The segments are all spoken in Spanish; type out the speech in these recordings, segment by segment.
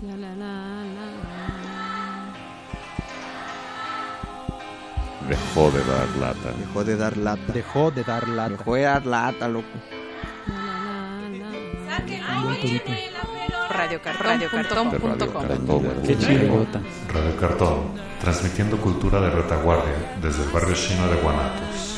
Dejó de dar lata. Dejó de dar lata. Dejó de dar lata. Dejó de dar lata, loco. Radiocartón.com. Qué chirigota. Radio Cartón, transmitiendo cultura de retaguardia desde el barrio chino de Guanatos.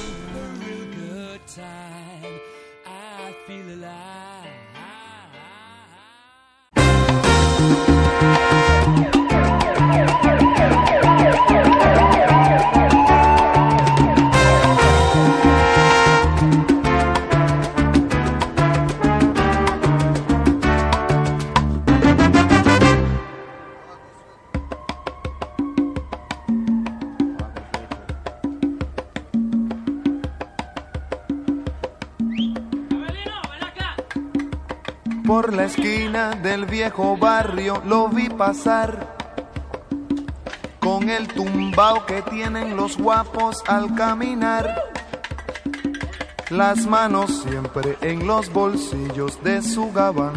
Por la esquina del viejo barrio lo vi pasar, con el tumbao que tienen los guapos al caminar, las manos siempre en los bolsillos de su gabán,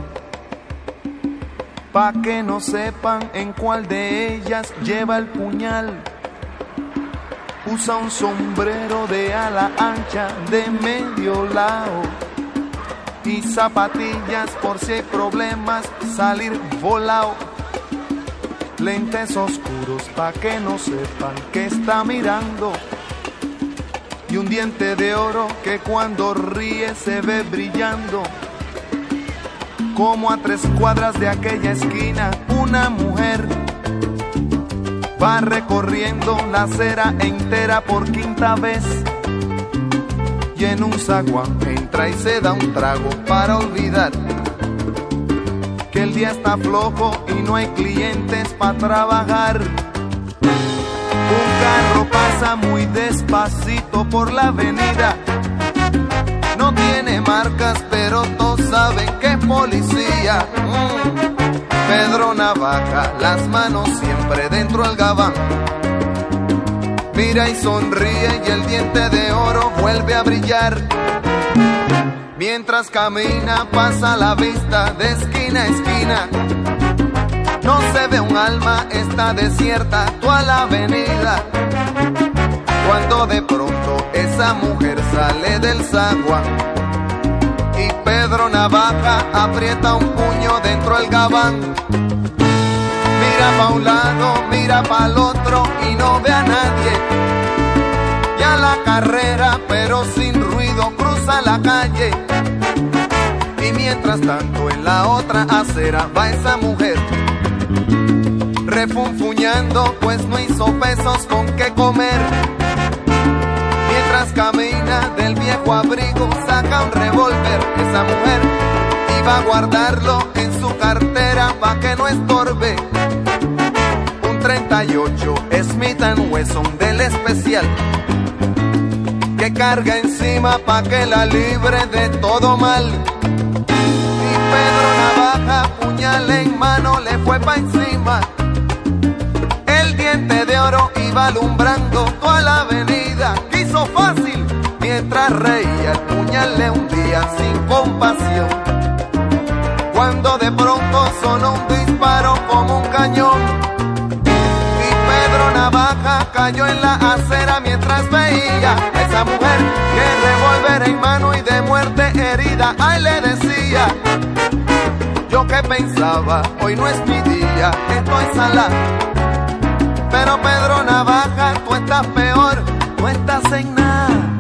pa' que no sepan en cuál de ellas lleva el puñal. Usa un sombrero de ala ancha de medio lado y zapatillas por si hay problemas salir volado. Lentes oscuros pa' que no sepan que está mirando, y un diente de oro que cuando ríe se ve brillando. Como a 3 cuadras de aquella esquina una mujer va recorriendo la acera entera por 5ª vez, y en un zaguán entra y se da un trago para olvidar que el día está flojo y no hay clientes para trabajar. Un carro pasa muy despacito por la avenida, no tiene marcas pero todos saben que es policía. Pedro Navaja, las manos siempre dentro del gabán, mira y sonríe y el diente de oro vuelve a brillar. Mientras camina pasa la vista de esquina a esquina, no se ve un alma, está desierta toda la avenida. Cuando de pronto esa mujer sale del zaguán y Pedro Navaja aprieta un puño dentro del gabán. Mira pa' un lado, mira pa' el otro y no ve a nadie. Ya la carrera, pero sin ruido, cruza la calle. Y mientras tanto en la otra acera va esa mujer, refunfuñando pues no hizo pesos con qué comer. Mientras camina del viejo abrigo saca un revólver. Esa mujer iba a guardarlo en su cartera pa' que no estorbe. 38 Smith & Wesson del especial que carga encima pa' que la libre de todo mal. Y Pedro Navaja, puñal en mano, le fue pa' encima. El diente de oro iba alumbrando toda la avenida. Quiso fácil mientras reía, el puñal le hundía sin compasión. Cuando de pronto sonó un disparo como un cañón, Pedro Navaja cayó en la acera mientras veía a esa mujer que revólver en mano y de muerte herida. Ay, le decía, yo que pensaba, hoy no es mi día, estoy salado. Pero Pedro Navaja, tú estás peor, no estás en nada.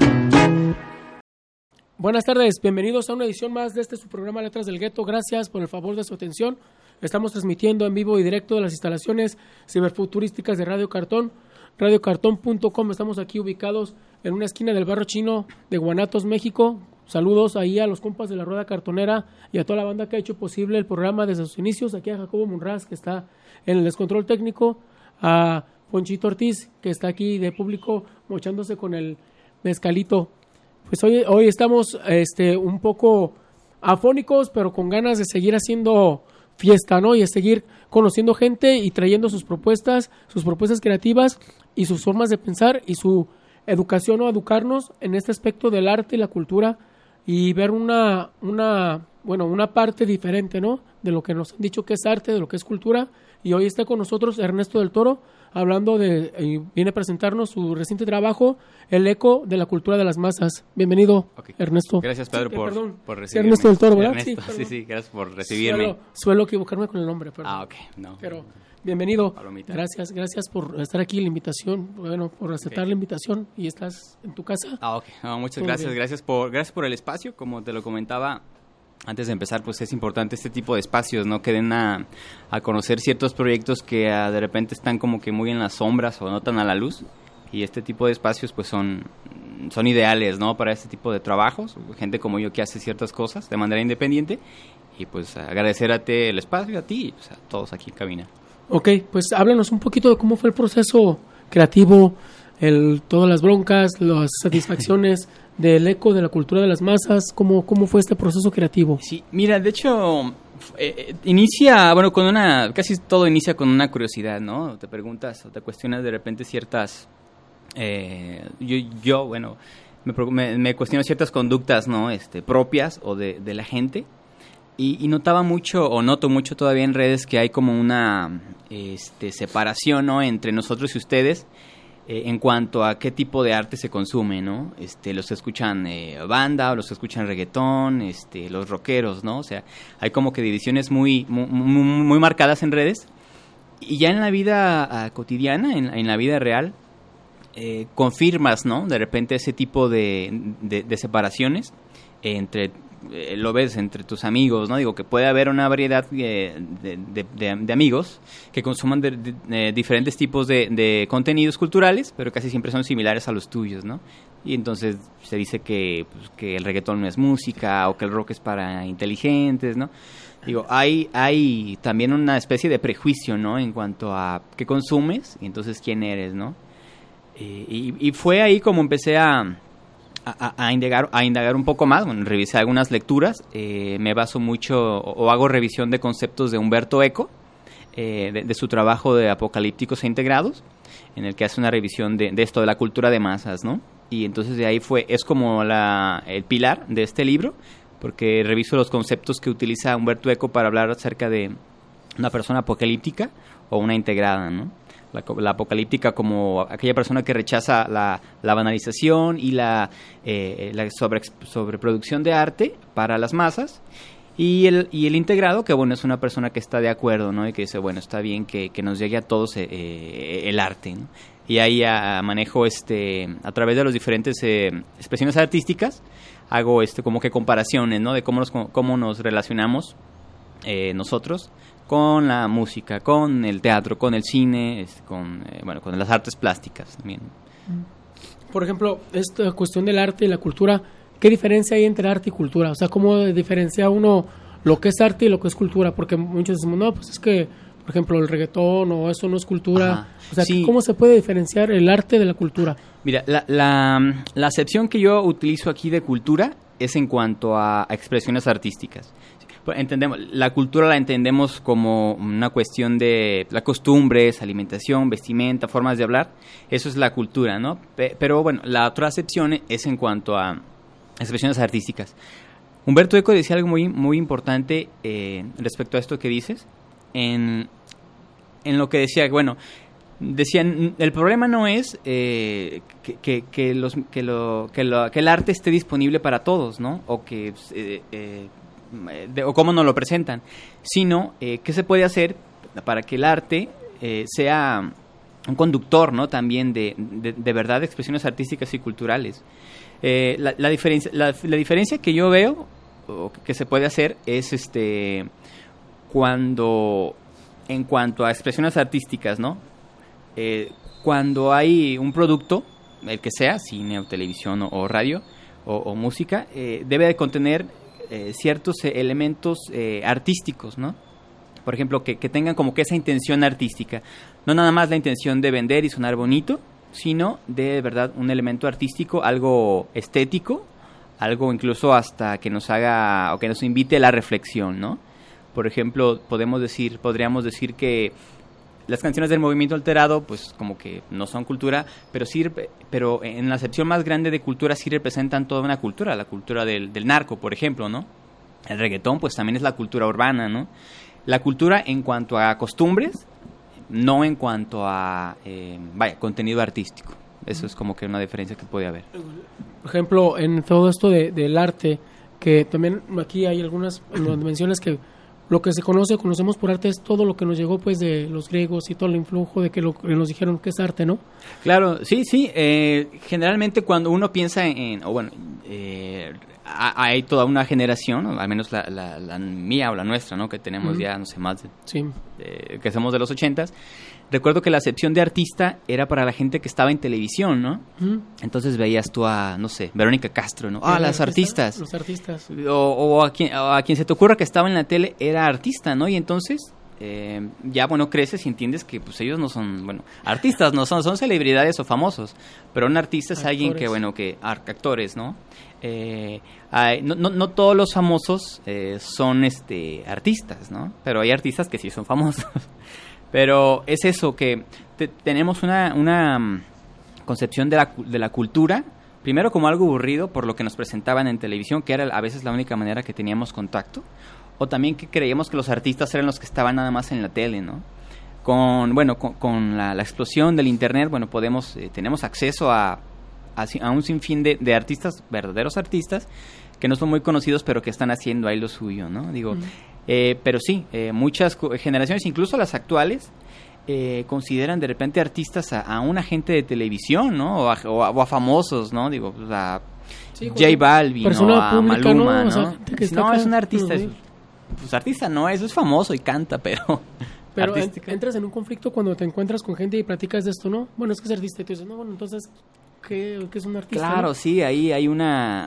Buenas tardes, bienvenidos a una edición más de su programa Letras del Gueto. Gracias por el favor de su atención. Estamos transmitiendo en vivo y directo de las instalaciones ciberfuturísticas de Radio Cartón, radiocartón.com. Estamos aquí ubicados en una esquina del barrio chino de Guanatos, México. Saludos ahí a los compas de la Rueda Cartonera y a toda la banda que ha hecho posible el programa desde sus inicios. Aquí a Jacobo Munraz, que está en el descontrol técnico, a Ponchito Ortiz, que está aquí de público mochándose con el mezcalito. Pues hoy estamos un poco afónicos, pero con ganas de seguir haciendo fiesta, ¿no? Y de seguir conociendo gente y trayendo sus propuestas creativas y sus formas de pensar y su educación o educarnos en este aspecto del arte y la cultura y ver una parte diferente, ¿no? De lo que nos han dicho que es arte, de lo que es cultura. Y hoy está con nosotros Ernesto del Toro, hablando y viene a presentarnos su reciente trabajo, El eco de la cultura de las masas. Bienvenido, Okay. Ernesto. Gracias, Pedro, por Sí, recibirme. Ernesto del Toro, ¿verdad? Ernesto, perdón. sí, gracias por recibirme. Suelo equivocarme con el nombre, perdón. Ok, no. Pero bienvenido. Palomita. Gracias por estar aquí, la invitación, por aceptar la invitación y estás en tu casa. Ok. No, muchas Muy gracias. bien. Gracias por el espacio. Como te lo comentaba antes de empezar, pues es importante este tipo de espacios, ¿no? Que den a conocer ciertos proyectos que de repente están como que muy en las sombras o no tan a la luz. Y este tipo de espacios pues son ideales, ¿no? Para este tipo de trabajos. Gente como yo que hace ciertas cosas de manera independiente. Y pues agradecerte el espacio a ti y pues, a todos aquí en cabina. Ok, pues háblanos un poquito de cómo fue el proceso creativo, todas las broncas, las satisfacciones del eco de la cultura de las masas. ¿Cómo fue este proceso creativo? Sí, mira, de hecho, inicia, bueno, casi todo inicia con una curiosidad, ¿no? Te preguntas o te cuestionas de repente ciertas, bueno, me cuestiono ciertas conductas, ¿no? Propias o de la gente. Y notaba mucho, o noto mucho todavía en redes que hay como una separación, ¿no? Entre nosotros y ustedes en cuanto a qué tipo de arte se consume, ¿no? Los que escuchan banda o los que escuchan reggaetón, los rockeros, ¿no? O sea, hay como que divisiones muy marcadas en redes. Y ya en la vida cotidiana, en la vida real, confirmas, ¿no? De repente ese tipo de separaciones lo ves entre tus amigos, ¿no? Digo que puede haber una variedad de amigos que consuman diferentes tipos de contenidos culturales, pero casi siempre son similares a los tuyos, ¿no? Y entonces se dice que el reggaetón no es música o que el rock es para inteligentes, ¿no? Digo, hay también una especie de prejuicio, ¿no? En cuanto a qué consumes y entonces quién eres, ¿no? Y fue ahí como empecé a indagar un poco más. Bueno, revisé algunas lecturas, me baso mucho o hago revisión de conceptos de Humberto Eco, de su trabajo de Apocalípticos e Integrados, en el que hace una revisión de esto de la cultura de masas, ¿no? Y entonces de ahí es como el pilar de este libro, porque reviso los conceptos que utiliza Humberto Eco para hablar acerca de una persona apocalíptica o una integrada, ¿no? La apocalíptica como aquella persona que rechaza la banalización y la sobreproducción de arte para las masas, y el integrado, que bueno, es una persona que está de acuerdo, ¿no? Y que dice, bueno, está bien que nos llegue a todos el arte, ¿no? Y ahí manejo a través de las diferentes expresiones artísticas, hago como que comparaciones, ¿no? De cómo nos relacionamos nosotros con la música, con el teatro, con el cine, con las artes plásticas también. Por ejemplo, esta cuestión del arte y la cultura, ¿qué diferencia hay entre arte y cultura? O sea, ¿cómo diferencia uno lo que es arte y lo que es cultura? Porque muchos decimos, no, pues es que, por ejemplo, el reggaetón o eso no es cultura. Ajá, o sea, sí. ¿Cómo se puede diferenciar el arte de la cultura? Mira, la acepción que yo utilizo aquí de cultura es en cuanto a expresiones artísticas. Entendemos, la cultura la entendemos como una cuestión de las costumbres, alimentación, vestimenta, formas de hablar. Eso es la cultura, ¿no? Pero bueno, la otra acepción es en cuanto a expresiones artísticas. Humberto Eco decía algo muy, muy importante respecto a esto que dices, en lo que decía, bueno, decían, el problema no es que el arte esté disponible para todos, ¿no? O que o cómo nos lo presentan, sino qué se puede hacer para que el arte sea un conductor, ¿no? También de verdad de expresiones artísticas y culturales. La diferencia que yo veo o que se puede hacer es cuando en cuanto a expresiones artísticas, ¿no? Cuando hay un producto, el que sea, cine o televisión o radio o música, debe de contener ciertos elementos artísticos, ¿no? Por ejemplo, que tengan como que esa intención artística. No nada más la intención de vender y sonar bonito, sino de verdad un elemento artístico, algo estético, algo incluso hasta que nos haga o que nos invite a la reflexión, ¿no? Por ejemplo, podríamos decir que las canciones del movimiento alterado, pues como que no son cultura, pero en la acepción más grande de cultura sí representan toda una cultura, la cultura del narco, por ejemplo, ¿no? El reggaetón, pues también es la cultura urbana, ¿no? La cultura en cuanto a costumbres, no en cuanto a, contenido artístico. Eso es como que una diferencia que puede haber. Por ejemplo, en todo esto del arte, que también aquí hay algunas menciones que lo que conocemos por arte es todo lo que nos llegó pues de los griegos y todo el influjo de que nos dijeron que es arte, ¿no? Claro, sí. Generalmente cuando uno piensa hay toda una generación, al menos la mía o la nuestra, ¿no? Que tenemos ya, no sé, más que somos de los 80s. Recuerdo que la acepción de artista era para la gente que estaba en televisión, ¿no? Entonces veías tú a, no sé, Verónica Castro, ¿no? Las artistas. Los artistas. O a quien se te ocurra que estaba en la tele era artista, ¿no? Y entonces ya, creces y entiendes que pues ellos no son, artistas, no son celebridades o famosos, pero un artista es alguien que, actores, ¿no? No todos los famosos son artistas, ¿no? Pero hay artistas que sí son famosos. Pero es eso, que tenemos una concepción de la cultura, primero como algo aburrido por lo que nos presentaban en televisión, que era a veces la única manera que teníamos contacto, o también que creíamos que los artistas eran los que estaban nada más en la tele, ¿no? Con la explosión del internet, tenemos acceso a un sinfín de artistas, verdaderos artistas, que no son muy conocidos, pero que están haciendo ahí lo suyo, ¿no? Pero sí, muchas generaciones, incluso las actuales, consideran de repente artistas a una gente de televisión, ¿no? O a famosos, ¿no? J Balvin, ¿no? A Maluma, ¿no? O sea, no, es un artista. Pues artista no, eso es famoso y canta, pero entras en un conflicto cuando te encuentras con gente y platicas de esto, ¿no? Bueno, es que es artista y tú dices, no, entonces, ¿qué es un artista? Claro, ¿no? Sí, ahí hay una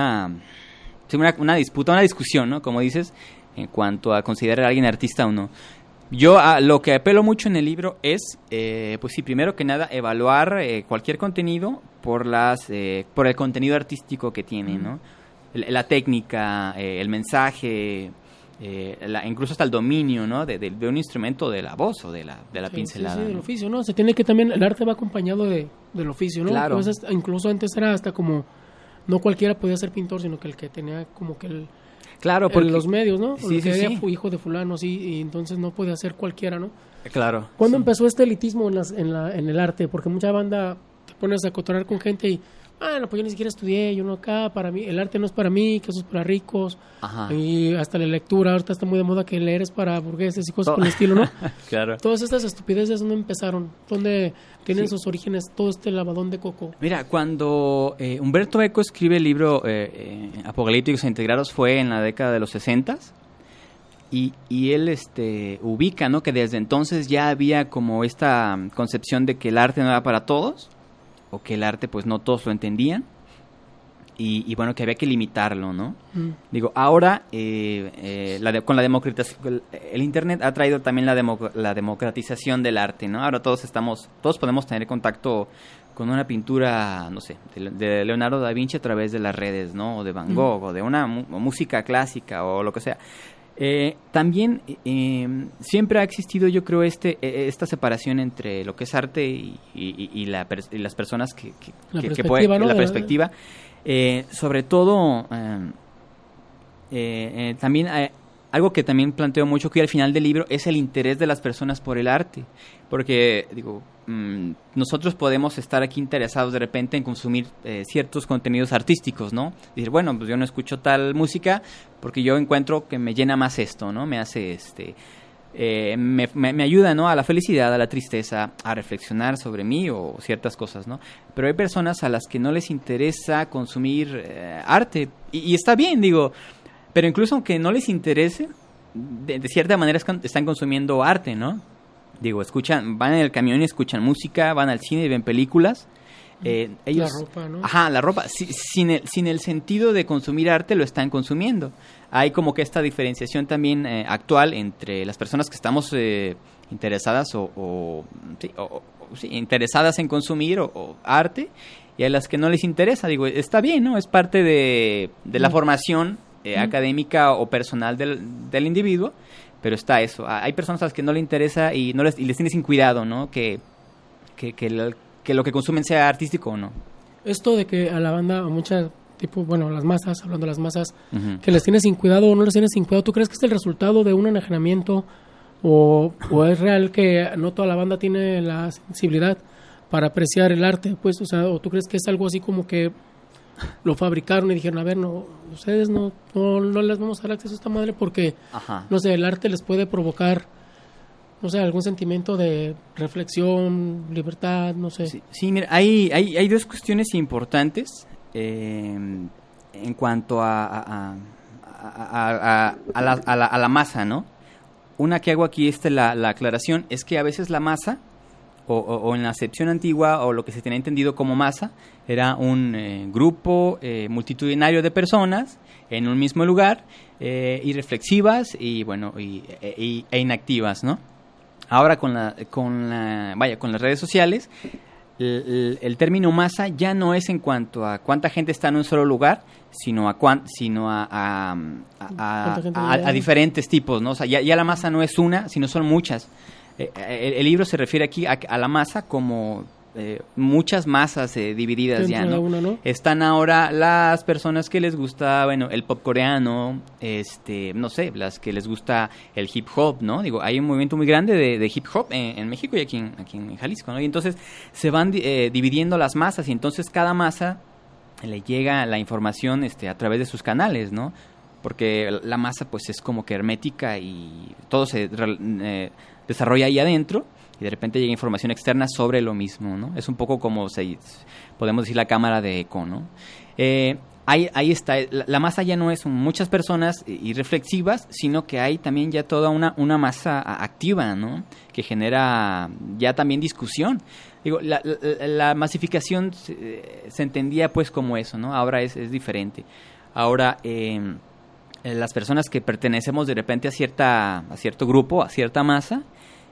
disputa, una discusión, ¿no? Como dices, en cuanto a considerar a alguien artista o no. Yo lo que apelo mucho en el libro es, pues sí, primero que nada, evaluar cualquier contenido por el contenido artístico que tiene, ¿no? La técnica, el mensaje, incluso hasta el dominio, ¿no? De un instrumento, de la voz o de la pincelada. Sí, del oficio, ¿no? Se tiene que también, el arte va acompañado del oficio, ¿no? Claro. Entonces, incluso antes era hasta como, no cualquiera podía ser pintor, sino que el que tenía como que claro, porque los medios, ¿no? Sí, que hijo de fulano, sí, y entonces no podía ser cualquiera, ¿no? Claro. ¿Cuándo empezó este elitismo en el arte? Porque mucha banda te pones a cotorrear con gente y, pues yo ni siquiera estudié, yo no acá, para mí, el arte no es para mí, que eso es para ricos. Ajá. Y hasta la lectura, ahorita está muy de moda que leer es para burgueses y cosas por el estilo, ¿no? Claro. Todas estas estupideces, ¿dónde empezaron? ¿Dónde tienen sus orígenes todo este lavadón de coco? Mira, cuando Humberto Eco escribe el libro Apocalípticos e Integrados fue en la década de los 60s, y él ubica, ¿no? Que desde entonces ya había como esta concepción de que el arte no era para todos, o que el arte pues no todos lo entendían, y que había que limitarlo, ¿no? Ahora con la democratización, el internet ha traído también la democratización del arte, ¿no? Ahora todos podemos tener contacto con una pintura, no sé, de Leonardo da Vinci a través de las redes, ¿no? O de Van Gogh, o de una música clásica, o lo que sea. También siempre ha existido, yo creo, esta separación entre lo que es arte y las personas que pueden, ¿no? La perspectiva. Sobre todo, también algo que también planteo mucho que al final del libro es el interés de las personas por el arte, porque nosotros podemos estar aquí interesados de repente en consumir ciertos contenidos artísticos, ¿no? Decir, bueno, pues yo no escucho tal música porque yo encuentro que me llena más esto, ¿no? Me hace me ayuda, ¿no? A la felicidad, a la tristeza, a reflexionar sobre mí o ciertas cosas, ¿no? Pero hay personas a las que no les interesa consumir arte, y está bien, pero incluso aunque no les interese, de cierta manera están consumiendo arte, ¿no? Van en el camión y escuchan música, van al cine y ven películas. Ellos, la ropa, ¿no? Ajá, la ropa. Sin el sentido de consumir arte, lo están consumiendo. Hay como que esta diferenciación también actual entre las personas que estamos interesadas interesadas en consumir o arte, y a las que no les interesa. Está bien, ¿no? Es parte de la formación académica o personal del individuo, pero está eso. Hay personas a las que no les interesa y les tiene sin cuidado, ¿no? Que lo que consumen sea artístico o no. Esto de que a la banda, a muchas, tipo, bueno, las masas, hablando de las masas, Uh-huh. que les tiene sin cuidado o no les tiene sin cuidado, ¿tú crees que es el resultado de un enajenamiento o es real que no toda la banda tiene la sensibilidad para apreciar el arte? Pues, o sea, ¿o tú crees que es algo así como que lo fabricaron y dijeron, a ver, no, ustedes no les vamos a dar acceso a esta madre porque, Ajá. no sé, el arte les puede provocar, no sé, algún sentimiento de reflexión, libertad, no sé. Sí, mira, hay dos cuestiones importantes en cuanto a la masa, ¿no? Una que hago aquí, la aclaración, es que a veces la masa, o en la acepción antigua, o lo que se tenía entendido como masa, era un grupo multitudinario de personas en un mismo lugar, y reflexivas y bueno e inactivas, ¿no? Ahora con las redes sociales, el término masa ya no es en cuanto a cuánta gente está en un solo lugar, sino a diferentes tipos, ¿no? O sea, ya la masa no es una, sino son muchas. El libro se refiere aquí a la masa como muchas masas divididas ya, ¿no? Una, ¿no? Están ahora las personas que les gusta, bueno, el pop coreano, no sé, las que les gusta el hip hop, ¿no? Digo, hay un movimiento muy grande de hip hop en México y aquí en Jalisco, ¿no? Y entonces se van dividiendo las masas y entonces cada masa le llega la información a través de sus canales, ¿no? Porque la masa pues es como que hermética y todo se desarrolla ahí adentro y de repente llega información externa sobre lo mismo, ¿no? Es un poco como, podemos decir, la cámara de eco, ¿no? Ahí está, la masa ya no es muchas personas y reflexivas, sino que hay también ya toda una masa activa, ¿no? Que genera ya también discusión. Digo, la masificación se entendía pues como eso, ¿no? Ahora es diferente. Ahora, las personas que pertenecemos de repente a cierto grupo, a cierta masa,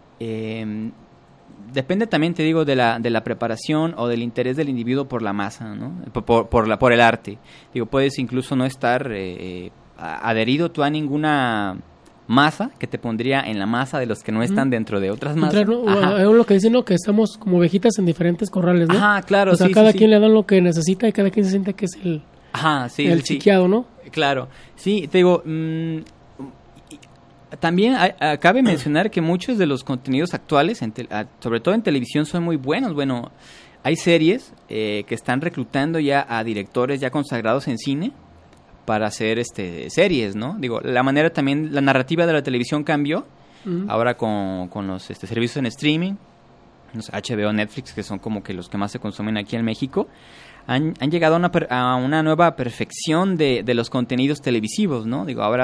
depende también, te digo, de la preparación o del interés del individuo por la masa, ¿no? Por el arte. Digo, puedes incluso no estar adherido tú a ninguna masa que te pondría en la masa de los que no están dentro de otras masas. Es lo que dicen, ¿no? Que estamos como ovejitas en diferentes corrales, ¿no? Ajá, claro. O sea, cada quien le dan lo que necesita y cada quien se siente que es el chiqueado, ¿no? Claro. Sí, te digo, también cabe mencionar que muchos de los contenidos actuales, sobre todo en televisión, son muy buenos. Bueno, hay series que están reclutando ya a directores ya consagrados en cine para hacer series, ¿no? Digo, la narrativa de la televisión cambió, ahora con los servicios en streaming, los HBO, Netflix, que son como que los que más se consumen aquí en México, han llegado a una nueva perfección de los contenidos televisivos, ¿no? Digo, ahora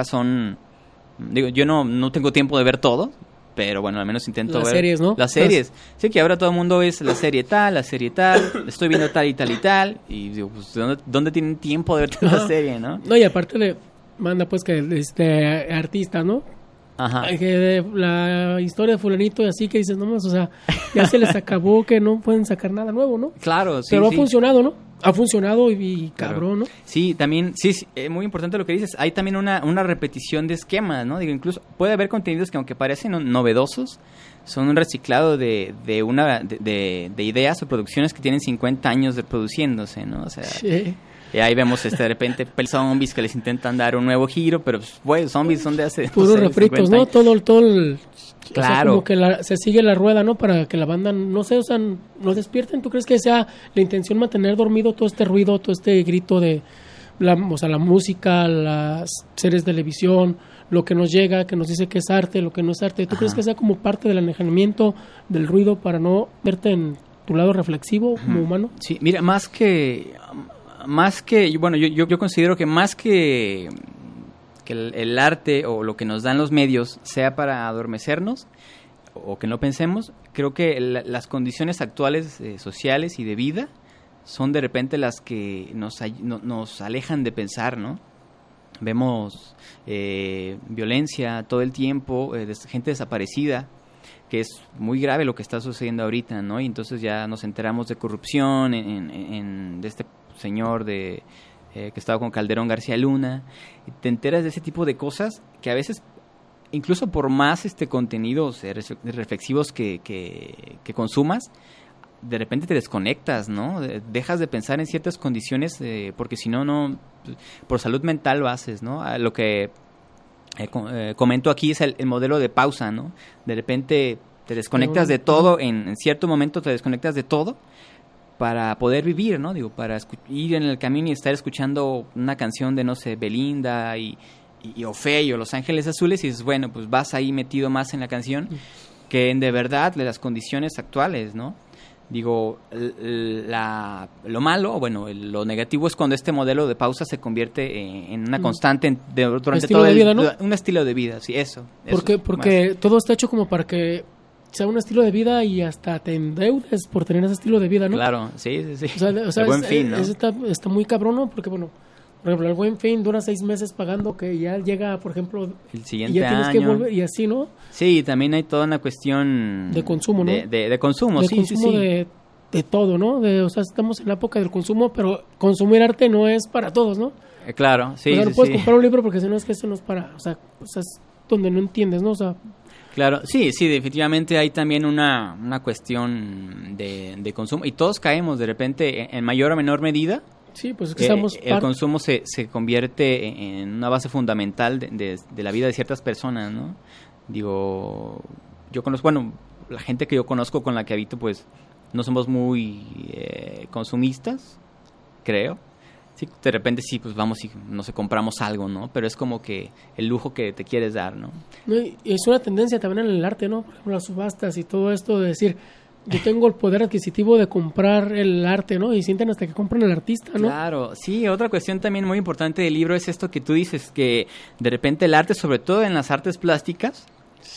yo no tengo tiempo de ver todo, pero bueno, al menos intento ver series, ¿no? Las series. Sí, que ahora todo el mundo es la serie tal, estoy viendo tal y tal y tal, y digo, pues, ¿dónde tienen tiempo de ver tanta serie, no? No, y aparte manda pues que artistas, ¿no? Ajá. Que la historia de fulanito y así que dices, no más, o sea, ya se les acabó, que no pueden sacar nada nuevo, ¿no? Claro, sí. Pero sí. ha funcionado, ¿no? Ha funcionado y cabrón, ¿no? Sí, también, sí, muy importante lo que dices. Hay también una repetición de esquemas, ¿no? Digo, incluso puede haber contenidos que aunque parecen novedosos, son un reciclado de ideas o producciones que tienen 50 años de produciéndose, ¿no? O sea, sí. Ahí vemos de repente zombies que les intentan dar un nuevo giro, pero pues zombies son de hace... Puros refritos, ¿no? Todo el... Claro. O sea, como que se sigue la rueda, ¿no? Para que la banda, no sé, o sea, no despierten. ¿Tú crees que sea la intención mantener dormido todo este ruido, todo este grito de la música, las series de televisión, lo que nos llega, que nos dice que es arte, lo que no es arte? ¿Tú crees que sea como parte del enajenamiento del ruido para no verte en tu lado reflexivo como humano? Sí, mira, más que bueno, yo considero que más que el arte o lo que nos dan los medios sea para adormecernos o que no pensemos, creo que las condiciones actuales sociales y de vida son de repente las que nos alejan de pensar, ¿no? Vemos violencia todo el tiempo, gente desaparecida, que es muy grave lo que está sucediendo ahorita, ¿no? Y entonces ya nos enteramos de corrupción de este señor que estaba con Calderón García Luna, y te enteras de ese tipo de cosas que a veces incluso por más contenidos reflexivos que consumas, de repente te desconectas, ¿no? Dejas de pensar en ciertas condiciones porque si no, por salud mental lo haces, ¿no? Lo que comento aquí es el modelo de pausa, ¿no? De repente te desconectas de todo, en cierto momento te desconectas de todo para poder vivir, ¿no? Digo, para ir en el camino y estar escuchando una canción de, no sé, Belinda y Ofey o Los Ángeles Azules y dices, bueno, pues vas ahí metido más en la canción que en de verdad de las condiciones actuales, ¿no? Digo, lo malo, bueno, lo negativo es cuando este modelo de pausa se convierte en una constante durante estilo todo de vida, ¿no? un estilo de vida, sí, eso. Porque todo está hecho como para que sea un estilo de vida y hasta te endeudes por tener ese estilo de vida, ¿no? Claro, sí. O sea, El Buen Fin, ¿no? Está muy cabrón, ¿no? Porque, bueno, por ejemplo, el Buen Fin dura 6 meses pagando que ya llega, por ejemplo, el y siguiente ya tienes año. que volver, y así, ¿no? Sí, también hay toda una cuestión de consumo, ¿no? De consumo, de sí, consumo sí. De todo, ¿no? O sea, estamos en la época del consumo, pero consumir arte no es para todos, ¿no? Claro, sí, O sea, no sí, puedes sí. comprar un libro porque si no es que eso no es para, o sea, es donde no entiendes, ¿no? O sea, Claro, sí, definitivamente hay también una cuestión de consumo y todos caemos de repente en mayor o menor medida. sí, pues es que estamos El consumo se convierte en una base fundamental de la vida de ciertas personas, ¿no? Digo, yo conozco, bueno, la gente que yo conozco con la que habito, pues no somos muy consumistas, creo. Sí, de repente sí, pues vamos y no sé, compramos algo, ¿no? Pero es como que el lujo que te quieres dar, ¿no? No, y es una tendencia también en el arte, ¿no? Por ejemplo, las subastas y todo esto de decir, yo tengo el poder adquisitivo de comprar el arte, ¿no? Y sienten hasta que compran el artista, ¿no? Claro, sí, otra cuestión también muy importante del libro es esto que tú dices, que de repente el arte, sobre todo en las artes plásticas,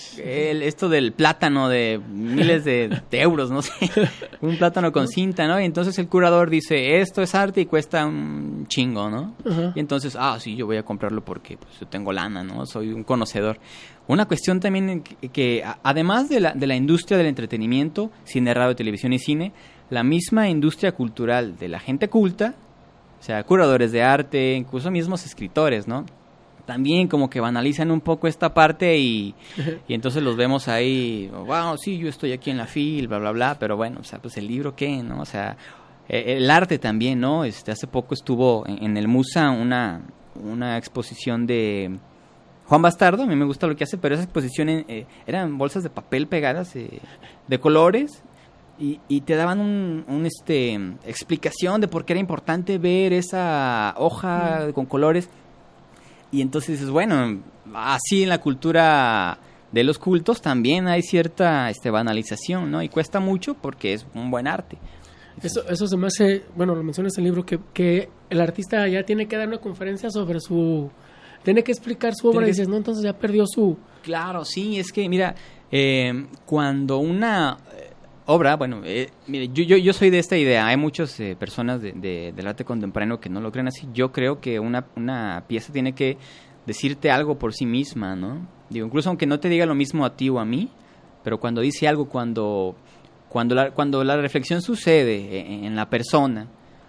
esto del plátano de miles de euros, no sé, un plátano con cinta, ¿no? Y entonces el curador dice, esto es arte y cuesta un chingo, ¿no? Ajá. Y entonces, sí, yo voy a comprarlo porque pues, yo tengo lana, ¿no? Soy un conocedor. Una cuestión también que además de la industria del entretenimiento, cine, radio, televisión y cine, la misma industria cultural de la gente culta, o sea, curadores de arte, incluso mismos escritores, ¿no? También como que banalizan un poco esta parte y entonces los vemos ahí, wow, sí, yo estoy aquí en la fil, bla, bla, bla, pero bueno, o sea, pues el libro, ¿qué? ¿No? O sea, el arte también, ¿no? Hace poco estuvo en el Musa una exposición de Juan Bastardo, a mí me gusta lo que hace, pero esa exposición eran bolsas de papel pegadas de colores y te daban un explicación de por qué era importante ver esa hoja con colores. Y entonces dices, bueno, así en la cultura de los cultos también hay cierta banalización, ¿no? Y cuesta mucho porque es un buen arte. Eso se me hace, bueno, lo mencionas en el libro, que el artista ya tiene que dar una conferencia sobre tiene que explicar su obra y dices, no, entonces ya perdió su... Claro, sí, es que, mira, cuando una obra, bueno, mire, yo soy de esta idea, hay muchas personas del arte contemporáneo que no lo creen así, yo creo que una pieza tiene que decirte algo por sí misma, ¿no? Digo, incluso aunque no te diga lo mismo a ti o a mí, pero cuando dice algo, cuando la reflexión sucede en la persona,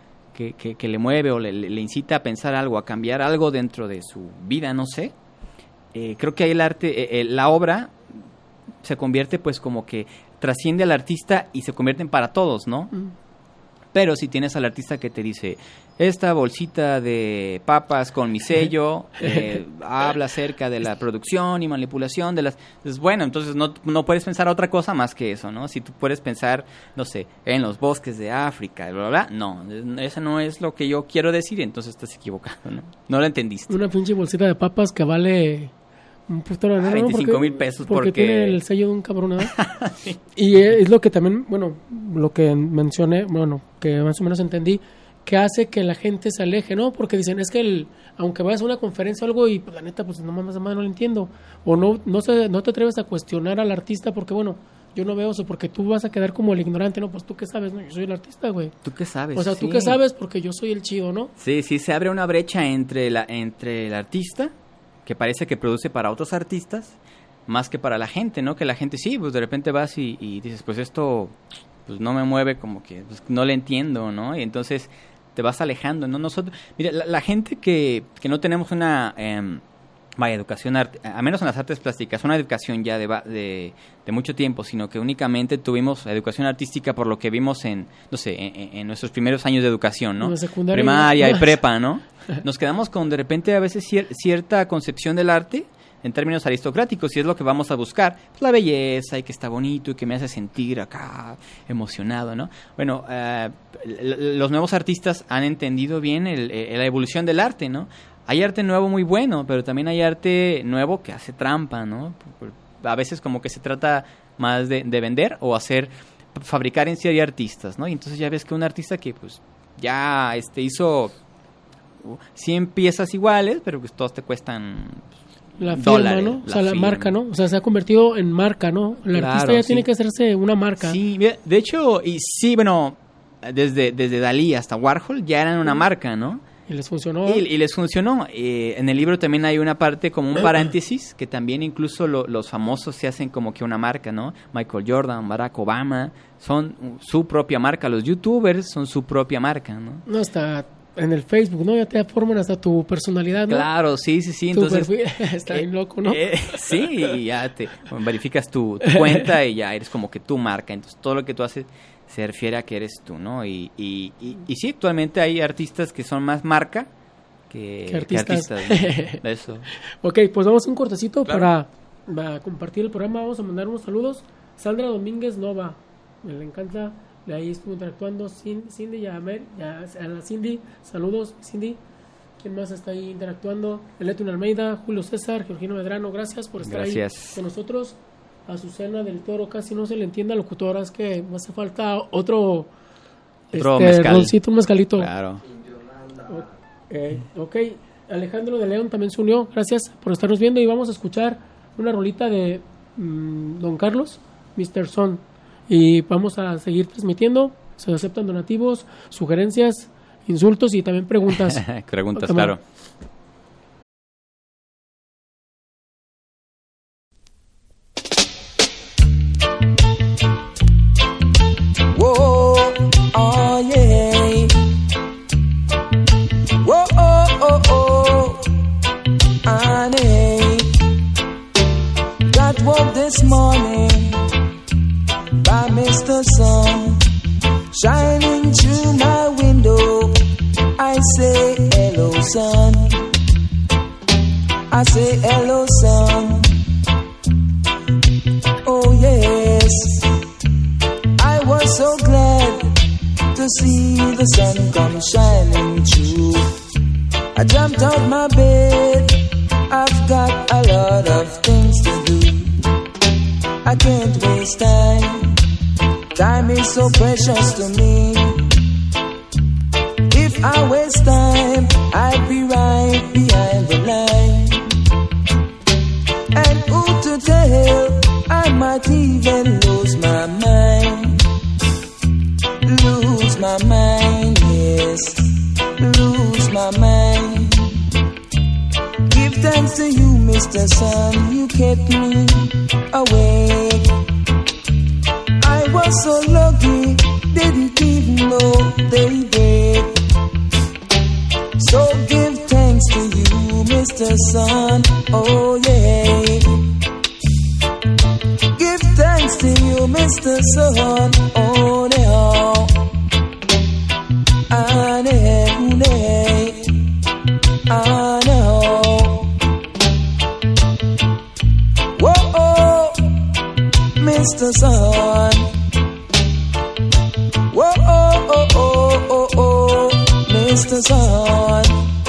que le mueve o le incita a pensar algo, a cambiar algo dentro de su vida, no sé, creo que ahí el arte, la obra se convierte pues como que trasciende al artista y se convierten para todos, ¿no? Pero si tienes al artista que te dice, esta bolsita de papas con mi sello, habla acerca de la producción y manipulación de las... Pues bueno, entonces no puedes pensar otra cosa más que eso, ¿no? Si tú puedes pensar, no sé, en los bosques de África, bla, bla, bla, no, eso no es lo que yo quiero decir, entonces estás equivocado, ¿no? No lo entendiste. Una pinche bolsita de papas que vale... un putero de dinero, 25,000 pesos porque tiene el sello de un cabrón, ¿no? Sí. Y es lo que también, bueno, lo que mencioné, bueno, que más o menos entendí, que hace que la gente se aleje, ¿no? Porque dicen, es que aunque vayas a una conferencia o algo y pues la neta, pues no mames, no lo entiendo. O no te atreves a cuestionar al artista porque, bueno, yo no veo eso, porque tú vas a quedar como el ignorante, ¿no? Pues tú qué sabes, ¿no? Yo soy el artista, güey. ¿Tú qué sabes? O sea, tú qué sabes porque yo soy el chido, ¿no? Sí, se abre una brecha entre el artista, que parece que produce para otros artistas, más que para la gente, ¿no? Que la gente sí, pues de repente vas y dices, pues esto pues no me mueve, como que pues, no le entiendo, ¿no? Y entonces te vas alejando, ¿no? Nosotros, mira, la gente que no tenemos una vaya, educación, a menos en las artes plásticas, una educación ya de mucho tiempo, sino que únicamente tuvimos educación artística por lo que vimos en, no sé, en nuestros primeros años de educación, ¿no? Primaria y prepa, ¿no? Nos quedamos con, de repente, a veces cierta concepción del arte en términos aristocráticos, y es lo que vamos a buscar, pues la belleza, y que está bonito, y que me hace sentir acá emocionado, ¿no? Bueno, los nuevos artistas han entendido bien la evolución del arte, ¿no? Hay arte nuevo muy bueno, pero también hay arte nuevo que hace trampa, ¿no? A veces como que se trata más de vender o fabricar en serie artistas, ¿no? Y entonces ya ves que un artista que pues ya hizo 100 piezas iguales, pero pues todas te cuestan la firma, dólares, ¿no? O sea, la marca, ¿no? O sea, se ha convertido en marca, ¿no? El artista ya tiene que hacerse una marca. Sí, de hecho, y sí, bueno, desde Dalí hasta Warhol ya eran una marca, ¿no? Y les funcionó. Y les funcionó. En el libro también hay una parte como un paréntesis, que también incluso los famosos se hacen como que una marca, ¿no? Michael Jordan, Barack Obama, son su propia marca. Los youtubers son su propia marca, ¿no? No, hasta en el Facebook, ¿no? Ya te forman hasta tu personalidad, ¿no? Claro, sí. Entonces, está bien loco, ¿no? Sí, y ya verificas tu cuenta y ya eres como que tu marca. Entonces, todo lo que tú haces se refiere a que eres tú, ¿no? Y sí, actualmente hay artistas que son más marca que artistas. ¿No? Eso. Ok, pues vamos a un cortecito claro. para compartir el programa. Vamos a mandar unos saludos. Sandra Domínguez Nova, me le encanta. De ahí estuvo interactuando Cindy y a la Cindy. Saludos, Cindy. ¿Quién más está ahí interactuando? Eletun Almeida, Julio César, Georgino Medrano. Gracias por estar ahí con nosotros. Azucena del Toro, casi no se le entiende a la locutora, es que me hace falta otro mezcal. Roncito, un mezcalito. Claro. Ok, Alejandro de León también se unió, gracias por estarnos viendo, y vamos a escuchar una rolita de Don Carlos, Mr. Son, y vamos a seguir transmitiendo. Se aceptan donativos, sugerencias, insultos y también preguntas. Preguntas, claro. This morning by Mr. Sun shining through my window. I say hello sun, I say hello sun. Oh yes, I was so glad to see the sun come shining through. I jumped out my bed, I've got a lot of things to do. I can't waste time. Time is so precious to me. If I waste time, I'd be right behind the line. And who to tell, I might even lose my mind. Lose my mind, yes. Lose my mind. Give thanks to you, Mr. Sun, you kept me awake. I was so lucky, didn't even know they break. So give thanks to you, Mr. Sun, oh yeah. Give thanks to you, Mr. Sun, oh yeah. I know. Mr. Sun, whoa, Mr. Sun.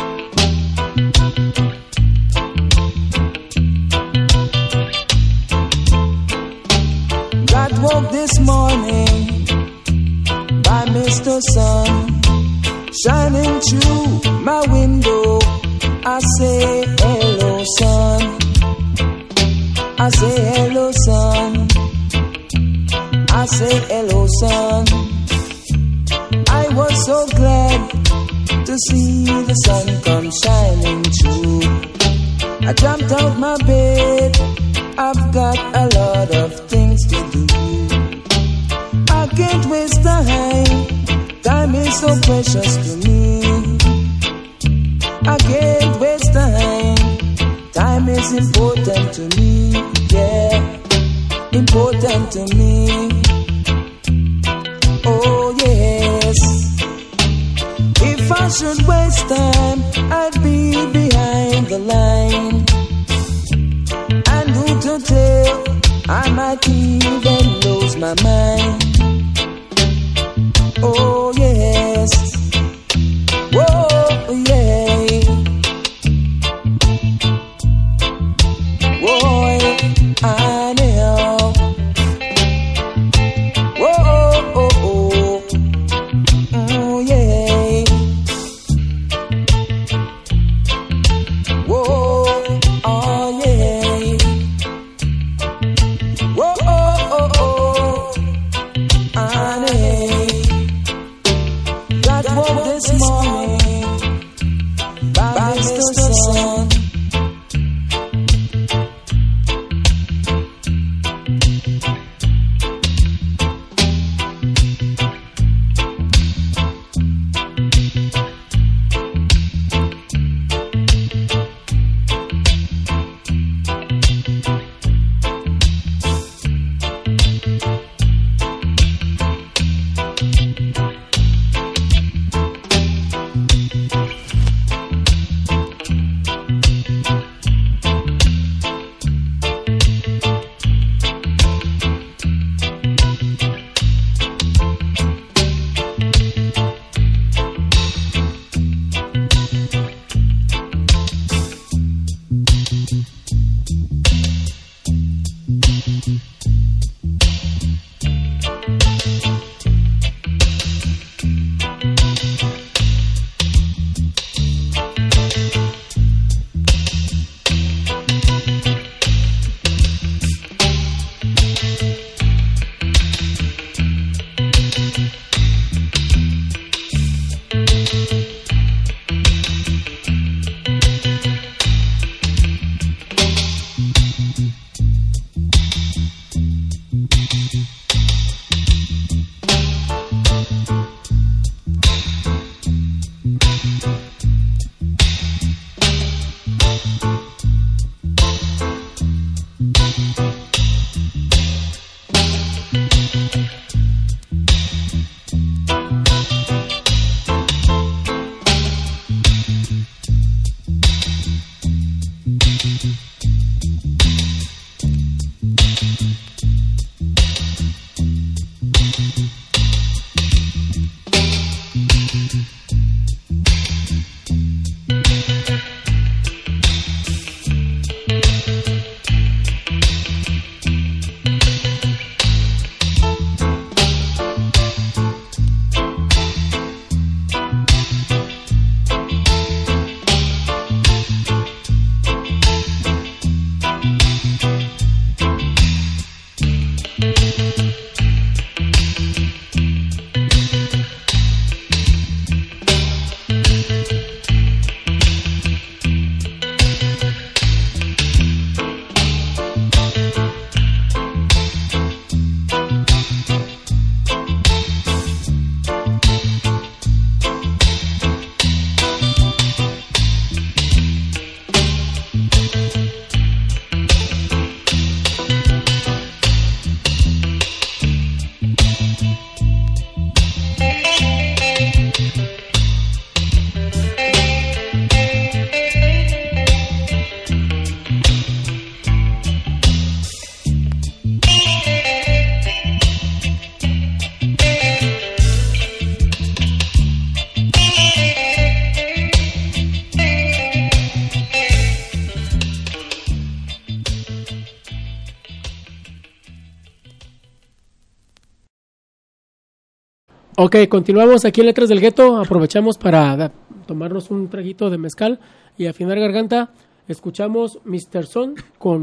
Got woke this morning by Mr. Sun shining through my window. I say hello, sun. I say hello, sun. I say hello, sun. I was so glad to see the sun come shining through. I jumped out my bed, I've got a lot of things to do. I can't waste time, time is so precious to me. I can't waste time, time is important to me, yeah, important to me. Oh yes, if I should waste time, I'd be behind the line. And who to tell, I might even lose my mind. Oh yes, whoa yeah, whoa I know, whoa oh yeah, whoa oh yeah, whoa I know. Got woke this morning by Mr. Sun. Ok, continuamos aquí en Letras del Gueto. Aprovechamos para tomarnos un traguito de mezcal y afinar garganta. Escuchamos Mr. Son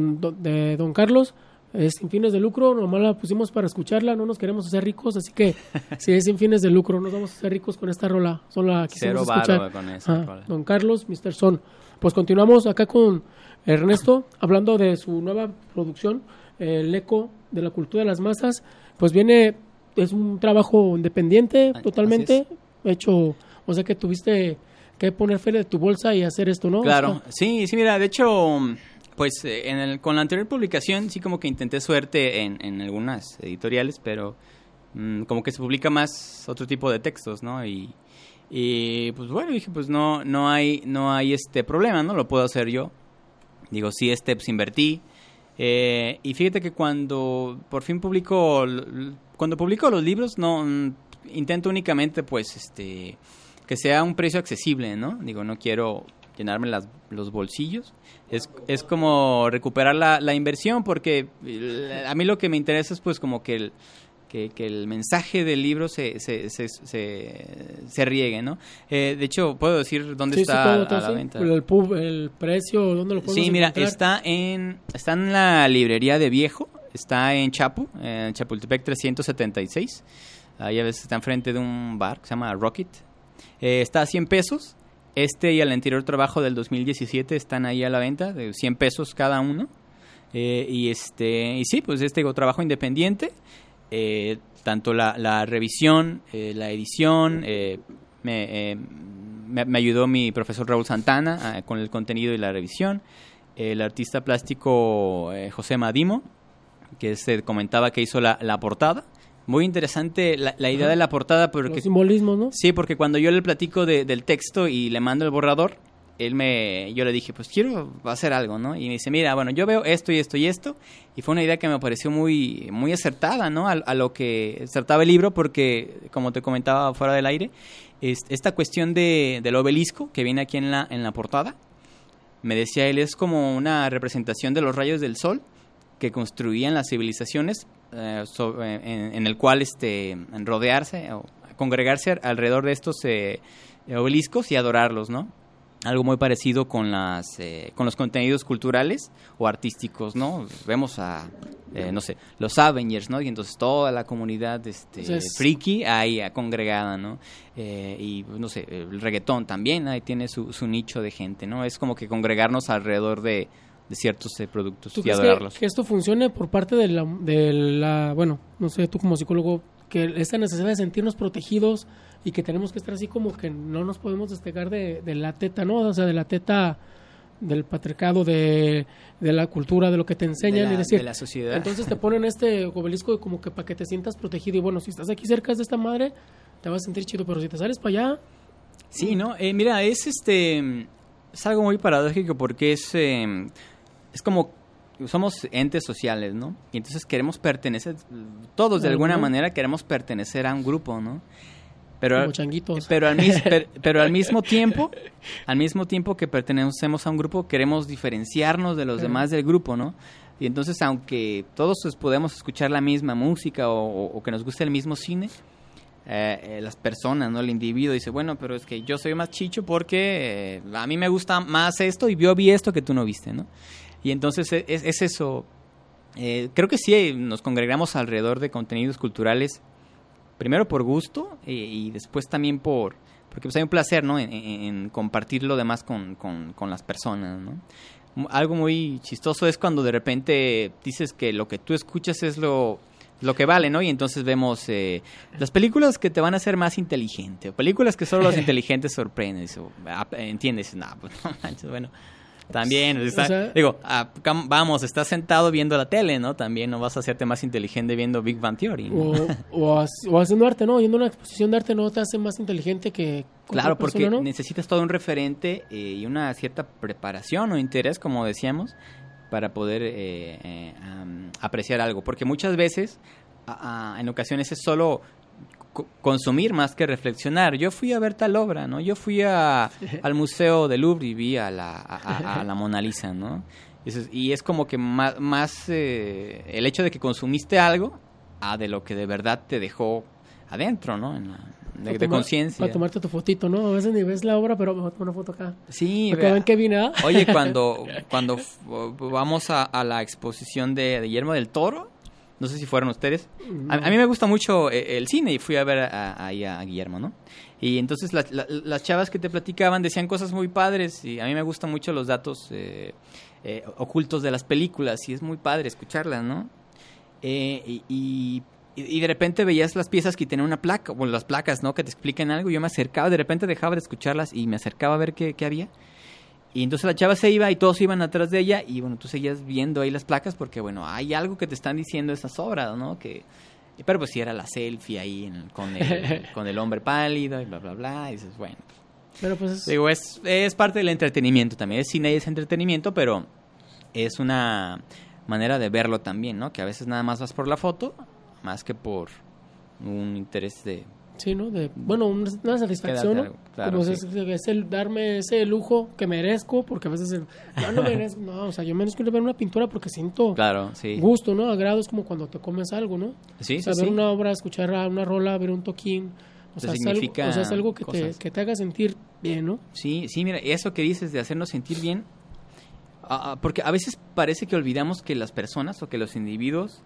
de Don Carlos. Es sin fines de lucro, nomás la pusimos para escucharla, no nos queremos hacer ricos, así que si es sin fines de lucro, nos vamos a hacer ricos con esta rola. Solo la quisimos escuchar. Con esa rola. Don Carlos, Mr. Son. Pues continuamos acá con Ernesto, hablando de su nueva producción, El Eco de la Cultura de las Masas. Pues es un trabajo independiente, totalmente hecho, o sea que tuviste que poner fe de tu bolsa y hacer esto, ¿no? Claro, sí, mira, de hecho, Pues con la anterior publicación sí como que intenté suerte en algunas editoriales, pero como que se publica más otro tipo de textos, ¿no? Y pues bueno, dije, pues no hay problema, ¿no? Lo puedo hacer yo. Digo, sí, pues invertí. Y fíjate que cuando por fin publico los libros, no intento únicamente, pues, que sea un precio accesible, ¿no? Digo, no quiero llenarme los bolsillos. Es como recuperar la inversión, porque a mí lo que me interesa es, pues, como que el mensaje del libro se riegue, ¿no? De hecho, ¿puedo decir dónde está a la venta? El precio, ¿dónde lo podemos encontrar? Sí, mira, está en la librería de Viejo, está en Chapultepec 376. Ahí a veces está enfrente de un bar que se llama Rocket. Está a 100 pesos. Y el anterior trabajo del 2017 están ahí a la venta, de 100 pesos cada uno. Y sí, pues trabajo independiente. Tanto la revisión, la edición, me ayudó mi profesor Raúl Santana con el contenido y la revisión. El artista plástico José Madimo, que comentaba que hizo la portada. Muy interesante la idea de la portada, porque los simbolismos, ¿no? Sí, porque cuando yo le platico del texto y le mando el borrador, yo le dije, pues quiero hacer algo, ¿no? Y me dice, mira, bueno, yo veo esto y esto y esto, y fue una idea que me pareció muy, muy acertada, ¿no? A lo que trataba el libro, porque, como te comentaba fuera del aire, esta cuestión del obelisco que viene aquí en la portada, me decía él, es como una representación de los rayos del sol que construían las civilizaciones, en el cual rodearse o congregarse alrededor de estos obeliscos y adorarlos, ¿no? Algo muy parecido con los contenidos culturales o artísticos, ¿no? Vemos a, no sé, los Avengers, ¿no? Y entonces toda la comunidad friki ahí congregada, ¿no? Y, no sé, el reggaetón también ahí tiene su nicho de gente, ¿no? Es como que congregarnos alrededor de ciertos productos y adorarlos. ¿Tú crees que esto funcione por parte de la bueno, no sé, tú como psicólogo, que esta necesidad de sentirnos protegidos y que tenemos que estar así como que no nos podemos despegar de la teta, ¿no? O sea, de la teta del patriarcado, de la cultura, de lo que te enseñan, de la sociedad. Entonces te ponen obelisco como que para que te sientas protegido, y bueno, si estás aquí cerca de esta madre, te vas a sentir chido, pero si te sales para allá... Sí, ¿no? Mira, es algo muy paradójico, porque es como somos entes sociales, ¿no? Y entonces queremos pertenecer, todos de alguna manera queremos pertenecer a un grupo, ¿no? Pero, como changuitos. Pero al mismo tiempo que pertenecemos a un grupo, queremos diferenciarnos de los demás del grupo, ¿no? Y entonces, aunque todos podemos escuchar la misma música o que nos guste el mismo cine, las personas, ¿no? El individuo dice, bueno, pero es que yo soy más chicho porque a mí me gusta más esto y yo vi esto que tú no viste, ¿no? Y entonces es eso. Creo que sí nos congregamos alrededor de contenidos culturales, primero por gusto y después también porque pues hay un placer, ¿no? En compartir lo demás con las personas, ¿no? Algo muy chistoso es cuando de repente dices que lo que tú escuchas es lo que vale, ¿no? Y entonces vemos las películas que te van a hacer más inteligente, o películas que solo los inteligentes sorprenden, ¿entiendes? No, pues no manches, bueno... También, estás sentado viendo la tele, ¿no? También no vas a hacerte más inteligente viendo Big Bang Theory, ¿no? o haciendo arte, ¿no? Yendo a una exposición de arte no te hace más inteligente que... Claro, porque persona, ¿no? necesitas todo un referente y una cierta preparación o interés, como decíamos, para poder apreciar algo. Porque muchas veces, en ocasiones, es solo... consumir más que reflexionar. Yo fui a ver tal obra, ¿no? Yo fui al Museo del Louvre y vi a la Mona Lisa, ¿no? Y es como que más el hecho de que consumiste algo de lo que de verdad te dejó adentro, ¿no? De conciencia. Para tomarte tu fotito, ¿no? A veces ni ves la obra, pero me voy a tomar una foto acá. Sí. Porque ven que vine, Oye, cuando vamos a la exposición de Guillermo del Toro, no sé si fueron ustedes. A mí me gusta mucho el cine y fui a ver ahí a Guillermo, ¿no? Y entonces las chavas que te platicaban decían cosas muy padres y a mí me gustan mucho los datos ocultos de las películas y es muy padre escucharlas, ¿no? Y de repente veías las piezas que tenían una placa, o las placas, ¿no? Que te explican algo. Yo me acercaba, de repente dejaba de escucharlas y me acercaba a ver qué había. Y entonces la chava se iba y todos iban atrás de ella y bueno, tú seguías viendo ahí las placas porque bueno, hay algo que te están diciendo esas obras, ¿no? Pero pues sí era la selfie ahí con el hombre pálido y bla, bla, bla. Y dices, bueno. Pero pues Digo, es parte del entretenimiento también. Es cine y es entretenimiento, pero es una manera de verlo también, ¿no? Que a veces nada más vas por la foto, más que por un interés de... sí, ¿no? Una satisfacción, ¿no? Algo, claro, como sí. es el darme ese lujo que merezco, porque a veces yo no merezco, no, o sea, yo merezco ver una pintura porque siento Claro, sí. gusto, ¿no? Agrado, es como cuando te comes algo, ¿no? Sí, o sea, sí, ver sí. una obra, escuchar una rola, ver un toquín, o sea, significa es algo que cosas. que te haga sentir bien, ¿no? Sí, mira, eso que dices de hacernos sentir bien, porque a veces parece que olvidamos que las personas o que los individuos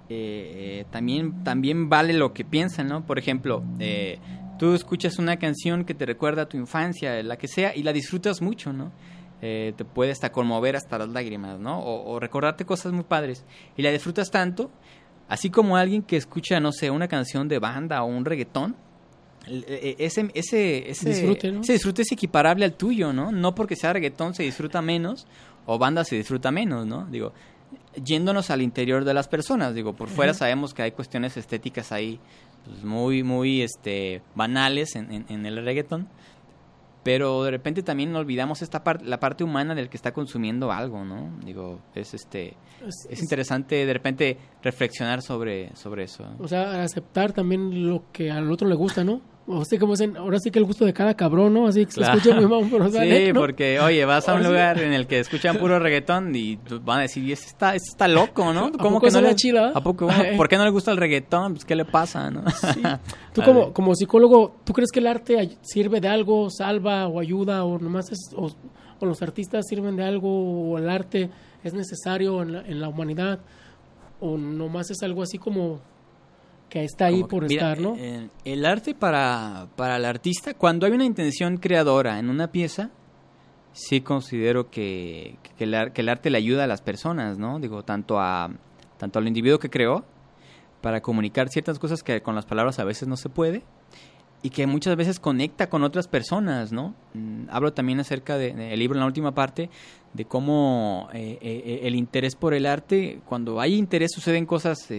también vale lo que piensan, ¿no? Por ejemplo, tú escuchas una canción que te recuerda a tu infancia, la que sea, y la disfrutas mucho, ¿no? Te puede hasta conmover hasta las lágrimas, ¿no? O recordarte cosas muy padres, y la disfrutas tanto, así como alguien que escucha, no sé, una canción de banda o un reggaetón, ese Disfrute, ¿no? ese disfrute es equiparable al tuyo, ¿no? No porque sea reggaetón se disfruta menos o banda se disfruta menos, ¿no? Digo, yéndonos al interior de las personas, digo, por fuera sabemos que hay cuestiones estéticas ahí pues, muy banales en el reggaetón, pero de repente también olvidamos la parte humana del que está consumiendo algo, ¿no? Digo, es interesante de repente reflexionar sobre eso. O sea, aceptar también lo que al otro le gusta, ¿no? O sea, como dicen, ahora sí que el gusto de cada cabrón, ¿no? Así que Claro. se escucha muy mal, pero Sí, ¿no? porque, oye, vas a un Ahora sí. lugar en el que escuchan puro reggaetón y van a decir, y ese está loco, ¿no? ¿A poco que no suena le chila? ¿A poco? ¿Por qué no le gusta el reggaetón? Pues, ¿qué le pasa, no? Sí. Tú A ver. como psicólogo, ¿tú crees que el arte sirve de algo, salva o ayuda o nomás o los artistas sirven de algo o el arte es necesario en la humanidad o nomás es algo así como que está ahí Como que, por mira, estar, ¿no? El arte para el artista, cuando hay una intención creadora en una pieza, sí considero que el arte le ayuda a las personas, ¿no? Digo, tanto al individuo que creó, para comunicar ciertas cosas que con las palabras a veces no se puede, y que muchas veces conecta con otras personas, ¿no? Hablo también acerca del libro en la última parte, de cómo el interés por el arte, cuando hay interés suceden cosas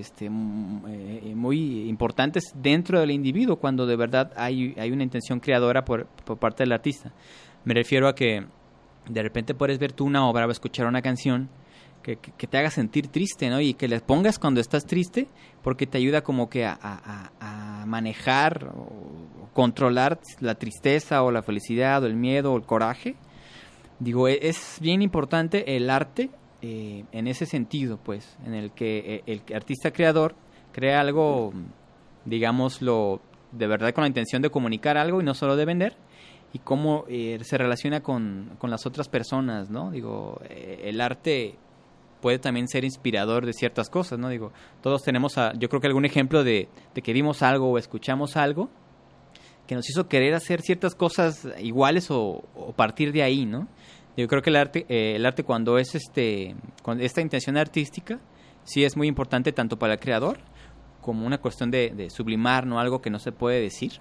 muy importantes dentro del individuo, cuando de verdad hay una intención creadora por parte del artista. Me refiero a que de repente puedes ver tú una obra o escuchar una canción que te haga sentir triste, ¿no? Y que le pongas cuando estás triste, porque te ayuda como que a manejar o controlar la tristeza o la felicidad o el miedo o el coraje. Digo, es bien importante el arte en ese sentido, pues, en el que el artista creador crea algo, digámoslo, de verdad con la intención de comunicar algo y no solo de vender, y cómo se relaciona con las otras personas, ¿no? Digo, el arte puede también ser inspirador de ciertas cosas, ¿no? Digo, todos tenemos, yo creo que algún ejemplo de que vimos algo o escuchamos algo que nos hizo querer hacer ciertas cosas iguales o partir de ahí, ¿no? Yo creo que el arte cuando es con esta intención artística, sí es muy importante tanto para el creador como una cuestión de sublimar, ¿no? Algo que no se puede decir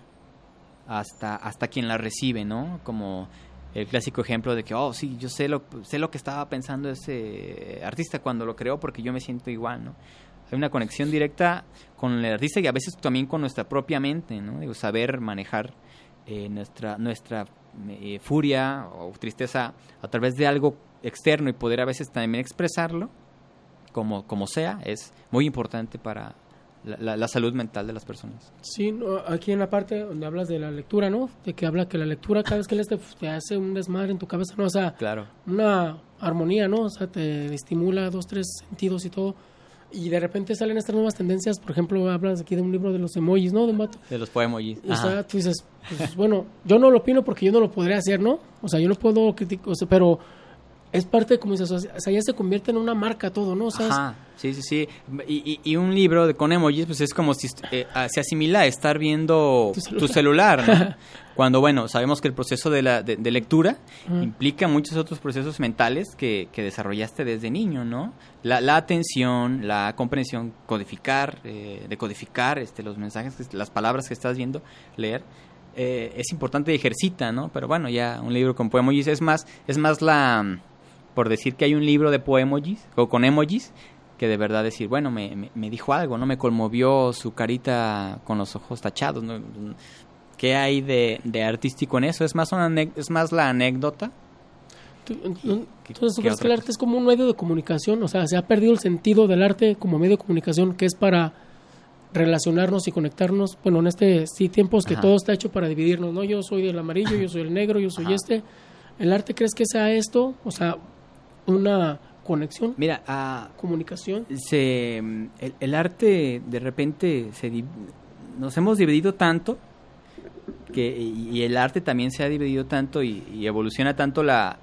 hasta quien la recibe, ¿no? Como el clásico ejemplo de que, oh, sí, yo sé lo que estaba pensando ese artista cuando lo creó porque yo me siento igual, ¿no? Hay una conexión directa con el artista y a veces también con nuestra propia mente, ¿no? Digo, saber manejar nuestra furia o tristeza a través de algo externo y poder a veces también expresarlo como sea, es muy importante para la salud mental de las personas. Sí, no, aquí en la parte donde hablas de la lectura, ¿no? De que habla que la lectura cada vez que lees te hace un desmadre en tu cabeza, ¿no? O sea, Claro. una armonía, ¿no? O sea, te estimula 2, 3 sentidos y todo. Y de repente salen estas nuevas tendencias, por ejemplo, hablas aquí de un libro de los emojis, ¿no? De un vato. De los poemojis. O sea, tú dices, pues, bueno, yo no lo opino porque yo no lo podría hacer, ¿no? O sea, yo no puedo criticar, o sea, pero es parte, como dices, o sea, ya se convierte en una marca todo, ¿no? O sea, Ajá, sí. Y un libro con emojis, pues es como si se asimila a estar viendo tu celular, ¿no? Cuando, bueno, sabemos que el proceso de lectura implica muchos otros procesos mentales que desarrollaste desde niño, ¿no? La atención, la comprensión, decodificar los mensajes, las palabras que estás viendo, leer. es importante y ejercita, ¿no? Pero bueno, ya un libro con poemojis es más por decir que hay un libro de poemojis o con emojis, que de verdad decir, bueno, me dijo algo, ¿no? Me conmovió su carita con los ojos tachados, ¿no? ¿Qué hay de artístico en eso? Es más la anécdota. Entonces, ¿tú crees que el arte es como un medio de comunicación? O sea, se ha perdido el sentido del arte como medio de comunicación, que es para relacionarnos y conectarnos. Bueno, en tiempos que todo está hecho para dividirnos, ¿no? Yo soy del amarillo, yo soy el negro, yo soy ¿El arte crees que sea esto? O sea, una conexión. Mira, comunicación. El arte, de repente, nos hemos dividido tanto y el arte también se ha dividido tanto y evoluciona tanto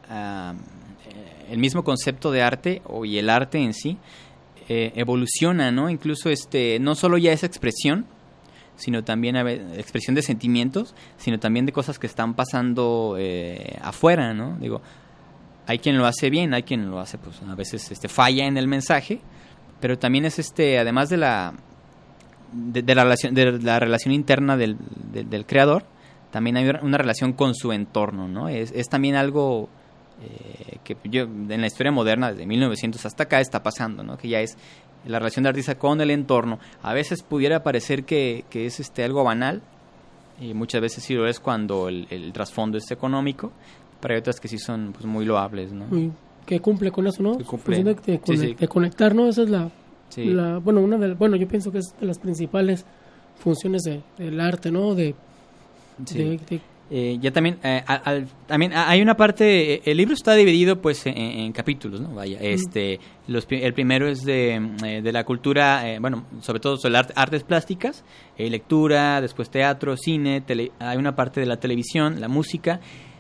el mismo concepto de arte y el arte en sí evoluciona, ¿no? Incluso no solo ya es expresión, sino también expresión de sentimientos, sino también de cosas que están pasando afuera, ¿no? Digo, hay quien lo hace bien, hay quien lo hace, pues a veces falla en el mensaje, pero también es además de la relación interna del creador, también hay una relación con su entorno, ¿no? Es también algo que en la historia moderna, desde 1900 hasta acá, está pasando, ¿no? Que ya es la relación del artista con el entorno. A veces pudiera parecer que es algo banal, y muchas veces sí lo es cuando el trasfondo es económico, pero hay otras que sí son pues muy loables, ¿no? Que cumple con eso, ¿no? Que cumple. De conectar, ¿no? Esa es sí. Yo pienso que es de las principales funciones del arte, ¿no? Ya también también hay una parte, el libro está dividido pues en capítulos, ¿no? Vaya, el primero es de la cultura, sobre todo sobre artes plásticas, lectura, después teatro, cine, hay una parte de la televisión, la música,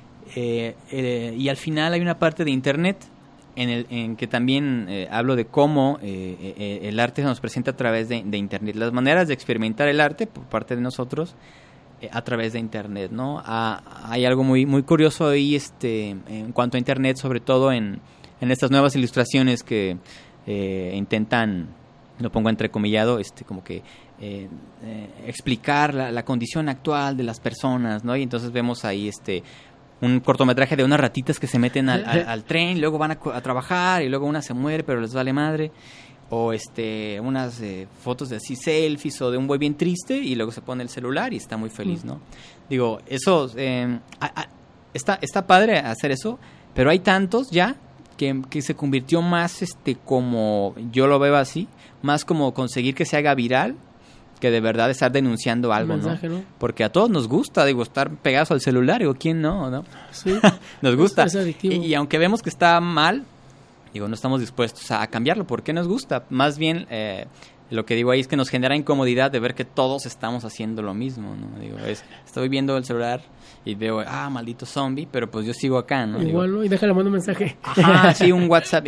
y al final hay una parte de internet en que también hablo de cómo el arte se nos presenta a través de internet, las maneras de experimentar el arte por parte de nosotros a través de internet, ¿no? Hay algo muy muy curioso ahí en cuanto a internet, sobre todo en estas nuevas ilustraciones que intentan, lo pongo entrecomillado, como que explicar la condición actual de las personas, ¿no? Y entonces vemos ahí un cortometraje de unas ratitas que se meten al tren, luego van a trabajar y luego una se muere pero les vale madre, o unas fotos de así selfies o de un güey bien triste y luego se pone el celular y está muy feliz, ¿no? Digo, eso está padre hacer eso, pero hay tantos ya que se convirtió más como yo lo veo así, más como conseguir que se haga viral que de verdad estar denunciando algo, mensaje, ¿no? Porque a todos nos gusta, digo, estar pegados al celular, digo, ¿quién no? Sí. Nos gusta. Es adictivo. Y aunque vemos que está mal, digo, no estamos dispuestos a cambiarlo. ¿Por qué nos gusta? Más bien, lo que digo ahí es que nos genera incomodidad de ver que todos estamos haciendo lo mismo, ¿no? Digo, estoy viendo el celular y veo, maldito zombie, pero pues yo sigo acá, ¿no? Igual, ¿no? Y déjale, mando un mensaje. Ajá, sí, un WhatsApp.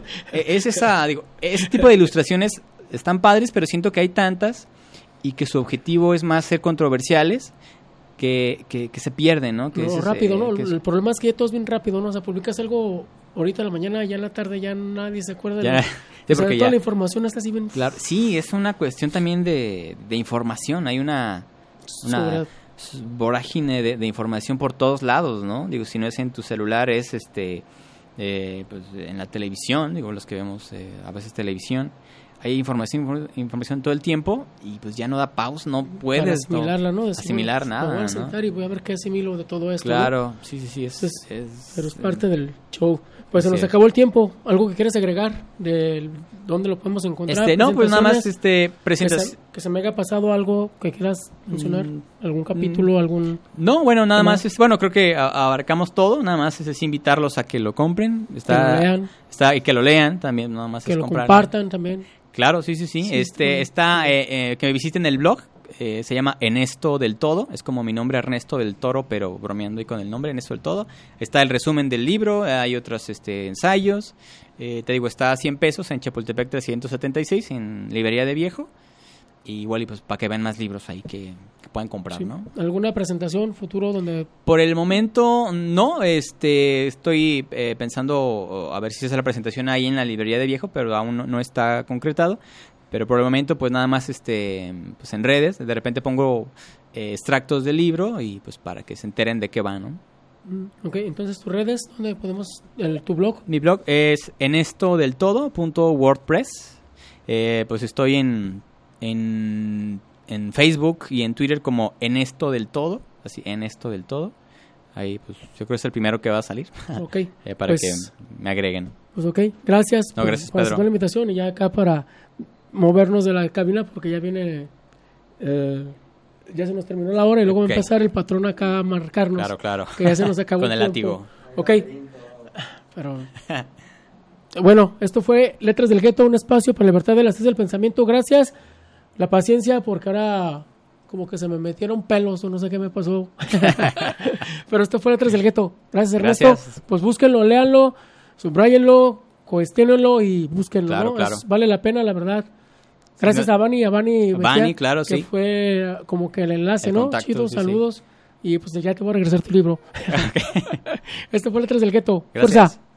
Ese tipo de ilustraciones están padres, pero siento que hay tantas y que su objetivo es más ser controversiales que se pierden, ¿no? Que rápido, ¿no? El problema es que ya todo es bien rápido, ¿no? O sea, publicas algo ahorita en la mañana, ya en la tarde ya nadie se acuerda de toda la información está así bien. Claro, sí, es una cuestión también de información, hay una vorágine de información por todos lados, ¿no? Digo, si no es en tu celular, es pues en la televisión, digo, los que vemos a veces televisión. Hay información todo el tiempo y pues ya no da pausa, no puedes asimilarla, ¿no? Asimilar nada, voy a sentar y voy a ver qué asimilo de todo esto. Claro, ¿no? Sí, pero es parte del show. Pues se nos acabó el tiempo. ¿Algo que quieres agregar de dónde lo podemos encontrar? No, pues nada más presentación. Que se me haya pasado algo que quieras mencionar, algún capítulo, algún... No, bueno, nada más creo que abarcamos todo, nada más es invitarlos a que lo compren, que lo lean. Y que lo lean también, nada más que lo compartan también. Claro, sí. Que me visiten el blog, se llama Ernesto del Todo, es como mi nombre Ernesto del Toro, pero bromeando ahí con el nombre Ernesto del Todo. Está el resumen del libro, hay otros ensayos, te digo, está a 100 pesos en Chapultepec 376, en Librería de Viejo, y igual y pues para que vean más libros ahí que puedan comprar, ¿no? ¿Alguna presentación futuro donde...? Por el momento no, estoy pensando a ver si se hace la presentación ahí en la Librería de Viejo, pero aún no está concretado. Pero por el momento, pues nada más pues en redes. De repente pongo extractos del libro y pues para que se enteren de qué va, ¿no? Ok, entonces tus redes, ¿dónde podemos, tu blog? Mi blog es enestodeltodo.wordpress. Pues estoy en Facebook y en Twitter como Enesto del Todo, así Enesto del Todo. Ahí pues yo creo que es el primero que va a salir. Ok. Para pues, que me agreguen. Pues ok, gracias, No, gracias, por aceptar Pedro. la invitación y ya acá para movernos de la cabina porque ya viene, ya se nos terminó la hora y luego va a Ok. empezar el patrón acá a marcarnos. Claro. Que ya se nos acabó Con el tiempo. látigo. Ok, pero... Bueno, esto fue Letras del Gueto, un espacio para la libertad de las tesis del pensamiento. Gracias, la paciencia, porque ahora como que se me metieron pelos o no sé qué me pasó. Pero esto fue Letras del Gueto. Gracias, Ernesto. Gracias. Pues búsquenlo, léanlo, subrayenlo, cuestiónenlo y búsquenlo, Claro, ¿no? claro. Vale la pena, la verdad. Gracias no- a Vani Mejía, claro, que sí. fue como que el enlace, El ¿no? contacto, Chido, sí, saludos. Y pues ya te voy a regresar tu libro. Esto fue Letras del Gueto. Gracias. Fuerza.